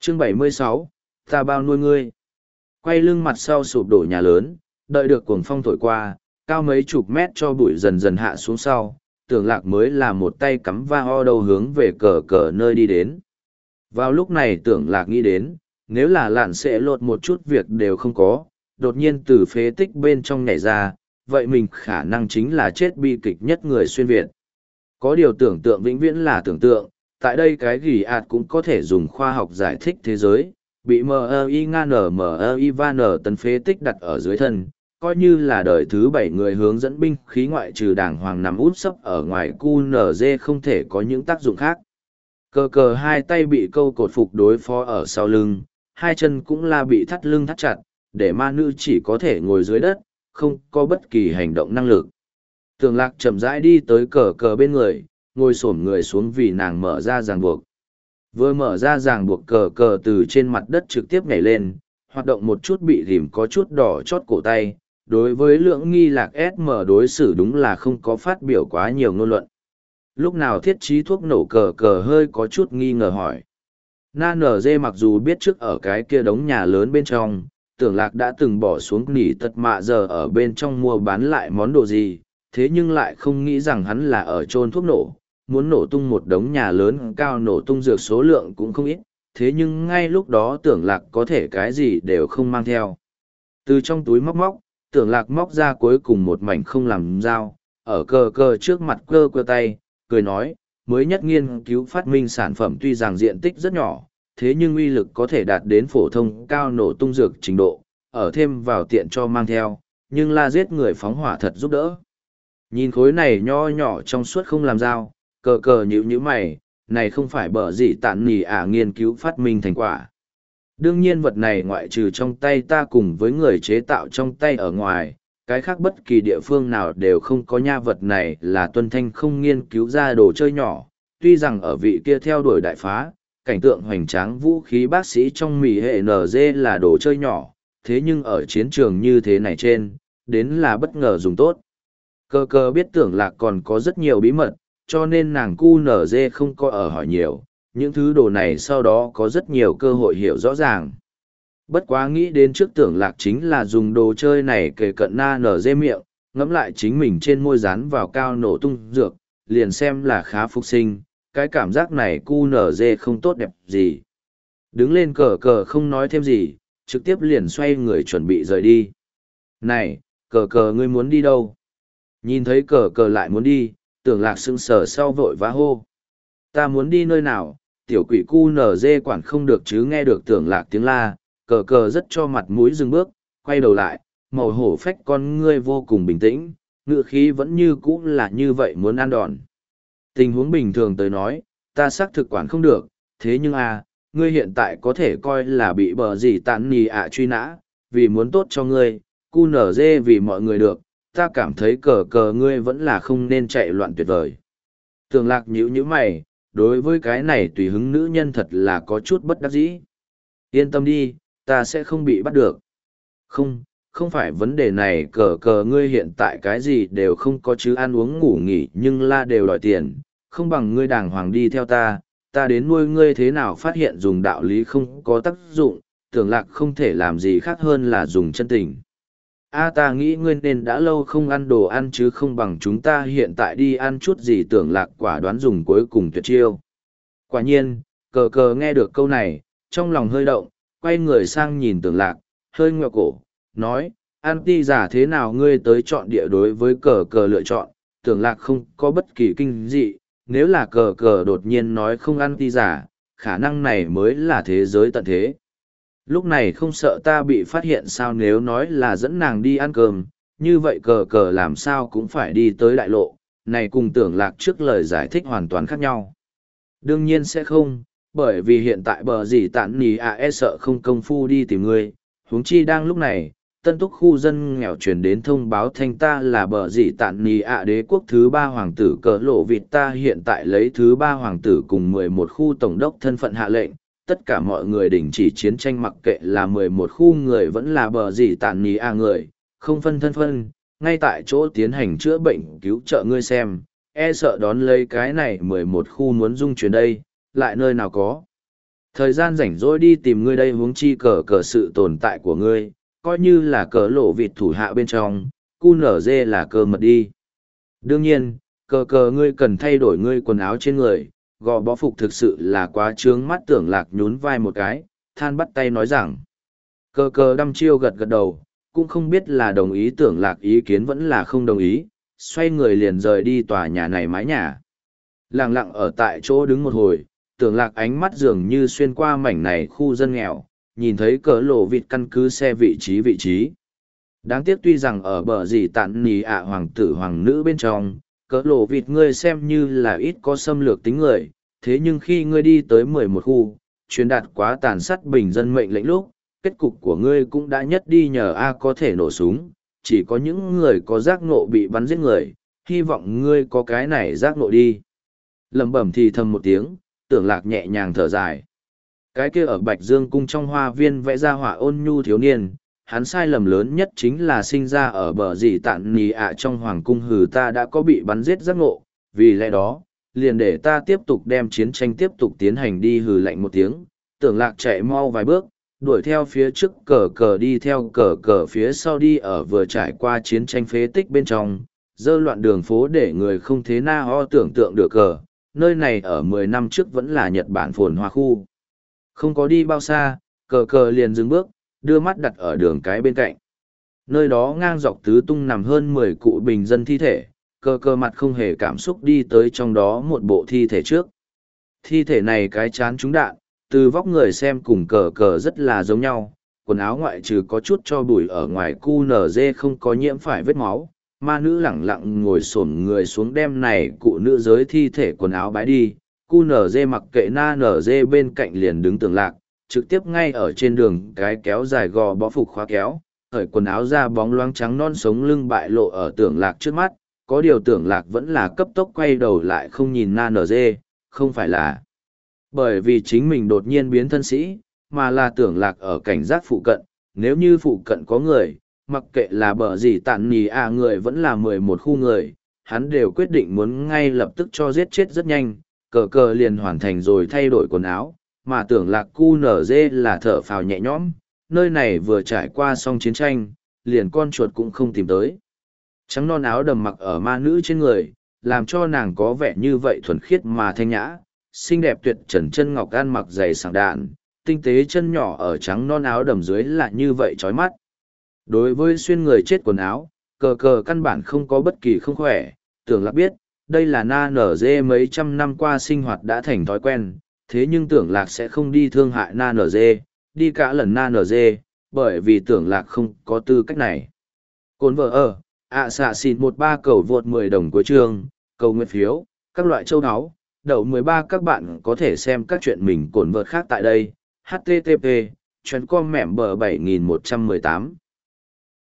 Chương 76, ta bao nuôi ngươi. Quay lưng mặt sau sụp đổ nhà lớn, đợi được cuồng phong thổi qua, cao mấy chục mét cho bụi dần dần hạ xuống sau, Tưởng Lạc mới là một tay cắm va o đầu hướng về cờ cờ nơi đi đến. Vào lúc này Tưởng Lạc nghĩ đến, nếu là lạn sẽ lột một chút việc đều không có, đột nhiên từ phế tích bên trong nhảy ra, vậy mình khả năng chính là chết bi kịch nhất người xuyên Việt. Có điều tưởng tượng vĩnh viễn là tưởng tượng, tại đây cái ghi ạt cũng có thể dùng khoa học giải thích thế giới, bị MI ngan MI van tấn phế tích đặt ở dưới thân, coi như là đời thứ 7 người hướng dẫn binh khí ngoại trừ đảng hoàng nằm út sấp ở ngoài QNZ không thể có những tác dụng khác. Cờ cờ hai tay bị câu cột phục đối phó ở sau lưng, hai chân cũng là bị thắt lưng thắt chặt, để ma nữ chỉ có thể ngồi dưới đất, không có bất kỳ hành động năng lực. Tưởng Lạc chậm rãi đi tới cờ cờ bên người, ngồi xổm người xuống vì nàng mở ra ràng buộc. Vừa mở ra ràng buộc cờ cờ từ trên mặt đất trực tiếp nhảy lên, hoạt động một chút bị rìm có chút đỏ chót cổ tay. Đối với lượng nghi lạc SM đối xử đúng là không có phát biểu quá nhiều ngôn luận. Lúc nào thiết trí thuốc nổ cờ cờ hơi có chút nghi ngờ hỏi. NG mặc dù biết trước ở cái kia đống nhà lớn bên trong, Tưởng Lạc đã từng bỏ xuống nỉ tật mạ giờ ở bên trong mua bán lại món đồ gì, thế nhưng lại không nghĩ rằng hắn là ở chôn thuốc nổ, muốn nổ tung một đống nhà lớn cao nổ tung dược số lượng cũng không ít, thế nhưng ngay lúc đó Tưởng Lạc có thể cái gì đều không mang theo. Từ trong túi móc, Tưởng Lạc móc ra cuối cùng một mảnh không làm dao, ở cờ cờ trước mặt cơ tay, cười nói, mới nhất nghiên cứu phát minh sản phẩm tuy rằng diện tích rất nhỏ, thế nhưng uy lực có thể đạt đến phổ thông cao nổ tung dược trình độ, ở thêm vào tiện cho mang theo, nhưng la giết người phóng hỏa thật giúp đỡ. Nhìn khối này nho nhỏ trong suốt không làm dao, cờ cờ nhíu mày, này không phải bở gì tạn nỉ nghiên cứu phát minh thành quả. Đương nhiên vật này ngoại trừ trong tay ta cùng với người chế tạo trong tay ở ngoài, cái khác bất kỳ địa phương nào đều không có nha vật này là tuân thanh không nghiên cứu ra đồ chơi nhỏ, tuy rằng ở vị kia theo đuổi đại phá, cảnh tượng hoành tráng vũ khí bác sĩ trong mì hệ NG là đồ chơi nhỏ, thế nhưng ở chiến trường như thế này trên, đến là bất ngờ dùng tốt. Cờ cờ biết Tưởng Lạc còn có rất nhiều bí mật, cho nên nàng QNZ không có ở hỏi nhiều, những thứ đồ này sau đó có rất nhiều cơ hội hiểu rõ ràng. Bất quá nghĩ đến trước Tưởng Lạc chính là dùng đồ chơi này kề cận na nở dê miệng, ngẫm lại chính mình trên môi dán vào cao nổ tung dược, liền xem là khá phục sinh, cái cảm giác này QNZ không tốt đẹp gì. Đứng lên cờ cờ không nói thêm gì, trực tiếp liền xoay người chuẩn bị rời đi. Này, cờ cờ ngươi muốn đi đâu? Nhìn thấy cờ cờ lại muốn đi, Tưởng Lạc sững sờ sau vội vã hô. Ta muốn đi nơi nào, tiểu quỷ QNZ quản không được chứ nghe được Tưởng Lạc tiếng la, cờ cờ rất cho mặt mũi dừng bước, quay đầu lại, màu hổ phách con ngươi vô cùng bình tĩnh, ngựa khí vẫn như cũ là như vậy muốn ăn đòn. Tình huống bình thường tới nói, ta xác thực quản không được, thế nhưng ngươi hiện tại có thể coi là bị bờ gì tàn nì truy nã, vì muốn tốt cho ngươi, QNZ vì mọi người được, ta cảm thấy cờ cờ ngươi vẫn là không nên chạy loạn tuyệt vời. Tưởng Lạc nhíu mày, đối với cái này tùy hứng nữ nhân thật là có chút bất đắc dĩ. Yên tâm đi, ta sẽ không bị bắt được. Không phải vấn đề này cờ cờ ngươi hiện tại cái gì đều không có chứ ăn uống ngủ nghỉ nhưng la đều đòi tiền, không bằng ngươi đàng hoàng đi theo ta đến nuôi ngươi thế nào phát hiện dùng đạo lý không có tác dụng, Tưởng Lạc không thể làm gì khác hơn là dùng chân tình. Ta nghĩ ngươi nên đã lâu không ăn đồ ăn chứ không bằng chúng ta hiện tại đi ăn chút gì. Tưởng Lạc quả đoán dùng cuối cùng tuyệt chiêu. Quả nhiên, cờ cờ nghe được câu này, trong lòng hơi động, quay người sang nhìn Tưởng Lạc, hơi ngoẹo cổ, nói, ăn ti giả thế nào ngươi tới chọn địa đối với cờ cờ lựa chọn, Tưởng Lạc không có bất kỳ kinh dị, nếu là cờ cờ đột nhiên nói không ăn ti giả, khả năng này mới là thế giới tận thế. Lúc này không sợ ta bị phát hiện sao nếu nói là dẫn nàng đi ăn cơm, như vậy cờ cờ làm sao cũng phải đi tới đại lộ, này cùng Tưởng Lạc trước lời giải thích hoàn toàn khác nhau. Đương nhiên sẽ không, bởi vì hiện tại bờ gì tản nì sợ không công phu đi tìm ngươi, huống chi đang lúc này, tân túc khu dân nghèo truyền đến thông báo thanh ta là bờ gì tản nì đế quốc thứ 3 hoàng tử cỡ lộ vịt ta hiện tại lấy thứ 3 hoàng tử cùng 11 khu tổng đốc thân phận hạ lệnh. Tất cả mọi người đình chỉ chiến tranh mặc kệ là 11 khu người vẫn là bờ gì tàn nì người, không phân thân phân, ngay tại chỗ tiến hành chữa bệnh cứu trợ ngươi xem, sợ đón lấy cái này 11 khu muốn dung chuyển đây, lại nơi nào có. Thời gian rảnh rỗi đi tìm ngươi đây huống chi cờ cờ sự tồn tại của ngươi, coi như là cờ lộ vịt thủ hạ bên trong, cu nở dê là cơ mật đi. Đương nhiên, cờ cờ ngươi cần thay đổi ngươi quần áo trên người, gò bó phục thực sự là quá trướng mắt. Tưởng Lạc nhún vai một cái, than bắt tay nói rằng. Cờ cờ đăm chiêu gật gật đầu, cũng không biết là đồng ý Tưởng Lạc ý kiến vẫn là không đồng ý, xoay người liền rời đi tòa nhà này mái nhà. Lặng lặng ở tại chỗ đứng một hồi, Tưởng Lạc ánh mắt dường như xuyên qua mảnh này khu dân nghèo, nhìn thấy cờ lộ vịt căn cứ xe vị trí. Đáng tiếc tuy rằng ở bờ gì tạn nì ạ hoàng tử hoàng nữ bên trong, cỡ lộ vịt ngươi xem như là ít có xâm lược tính người, thế nhưng khi ngươi đi tới 11 khu, truyền đạt quá tàn sát bình dân mệnh lệnh lúc, kết cục của ngươi cũng đã nhất đi nhờ A có thể nổ súng, chỉ có những người có giác ngộ bị bắn giết người, hy vọng ngươi có cái này giác ngộ đi. Lẩm bẩm thì thầm một tiếng, Tưởng Lạc nhẹ nhàng thở dài. Cái kia ở Bạch Dương cung trong hoa viên vẽ ra họa ôn nhu thiếu niên, hắn sai lầm lớn nhất chính là sinh ra ở bờ dì tạn nì ạ trong hoàng cung hừ ta đã có bị bắn giết giác ngộ, vì lẽ đó, liền để ta tiếp tục đem chiến tranh tiếp tục tiến hành đi hừ lạnh một tiếng, Tưởng Lạc chạy mau vài bước, đuổi theo phía trước cờ cờ đi theo cờ cờ phía sau đi ở vừa trải qua chiến tranh phế tích bên trong, dơ loạn đường phố để người không thế na ho tưởng tượng được cờ, nơi này ở 10 năm trước vẫn là Nhật Bản phồn hoa khu. Không có đi bao xa, cờ cờ liền dừng bước, đưa mắt đặt ở đường cái bên cạnh. Nơi đó ngang dọc tứ tung nằm hơn 10 cụ bình dân thi thể, cờ cờ mặt không hề cảm xúc đi tới trong đó một bộ thi thể trước. Thi thể này cái chán trúng đạn, từ vóc người xem cùng cờ cờ rất là giống nhau, quần áo ngoại trừ có chút cho bụi ở ngoài cu nở dê không có nhiễm phải vết máu. Ma nữ lẳng lặng ngồi xổm người xuống đem này cụ nữ giới thi thể quần áo bái đi, cu nở dê mặc kệ na nở dê bên cạnh liền đứng Tưởng Lạc, trực tiếp ngay ở trên đường cái kéo dài gò bó phục khóa kéo, khởi quần áo ra bóng loáng trắng non sống lưng bại lộ ở Tưởng Lạc trước mắt, có điều Tưởng Lạc vẫn là cấp tốc quay đầu lại không nhìn na nở dê, không phải là bởi vì chính mình đột nhiên biến thân sĩ, mà là Tưởng Lạc ở cảnh giác phụ cận, nếu như phụ cận có người, mặc kệ là bờ gì tạn nì à người vẫn là 11 khu người, hắn đều quyết định muốn ngay lập tức cho giết chết rất nhanh, cờ cờ liền hoàn thành rồi thay đổi quần áo, mà Tưởng Lạc cu nở dê là thở phào nhẹ nhõm, nơi này vừa trải qua xong chiến tranh, liền con chuột cũng không tìm tới. Trắng non áo đầm mặc ở ma nữ trên người, làm cho nàng có vẻ như vậy thuần khiết mà thanh nhã, xinh đẹp tuyệt trần chân ngọc ăn mặc dày sảng đạn, tinh tế chân nhỏ ở trắng non áo đầm dưới là như vậy chói mắt. Đối với xuyên người chết quần áo, cờ cờ căn bản không có bất kỳ không khỏe, Tưởng Lạc biết, đây là na nở dê mấy trăm năm qua sinh hoạt đã thành thói quen, thế nhưng Tưởng Lạc sẽ không đi thương hại na nở dê, đi cả lần na nở dê, bởi vì Tưởng Lạc không có tư cách này. Cồn vợ ở, xạ xịn 13 cầu vượt 10 đồng cuối chương, cầu nguyện phiếu, các loại châu áo, đậu 13 các bạn có thể xem các chuyện mình cồn vợt khác tại đây, http, chuyến com mẻm bờ 7118.